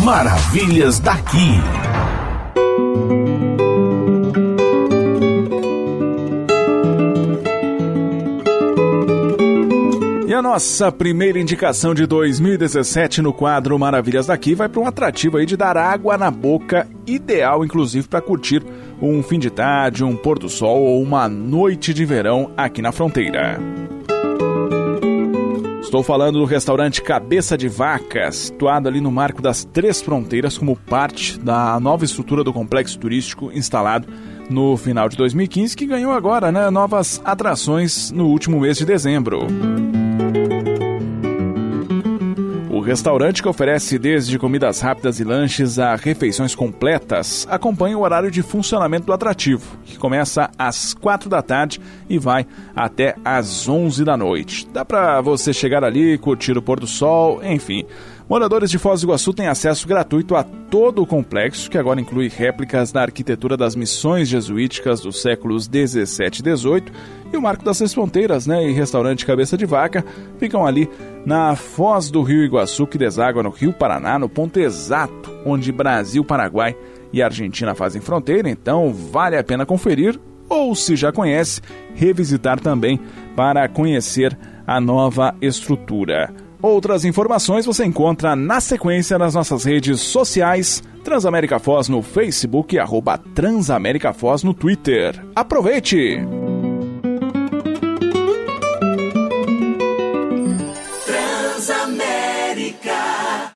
Maravilhas daqui. E a nossa primeira indicação de 2017 no quadro Maravilhas daqui vai para um atrativo aí de dar água na boca, ideal inclusive para curtir um fim de tarde, um pôr do sol ou uma noite de verão aqui na fronteira. Estou falando do restaurante Cabeça de Vaca, situado ali no Marco das Três Fronteiras como parte da nova estrutura do complexo turístico instalado no final de 2015, que ganhou agora, novas atrações no último mês de dezembro. O restaurante, que oferece desde comidas rápidas e lanches a refeições completas, acompanha o horário de funcionamento do atrativo, que começa às 4 da tarde e vai até às 11 da noite. Dá para você chegar ali, curtir o pôr do sol, enfim. Moradores de Foz do Iguaçu têm acesso gratuito a todo o complexo, que agora inclui réplicas da arquitetura das missões jesuíticas dos séculos 17 e 18, e o Marco das Três Fronteiras, e restaurante Cabeça de Vaca ficam ali na foz do Rio Iguaçu, que deságua no Rio Paraná, no ponto exato onde Brasil, Paraguai e Argentina fazem fronteira. Então vale a pena conferir, ou se já conhece, revisitar também para conhecer a nova estrutura. Outras informações você encontra na sequência nas nossas redes sociais, Transamérica Foz no Facebook e @Transamérica Foz no Twitter. Aproveite!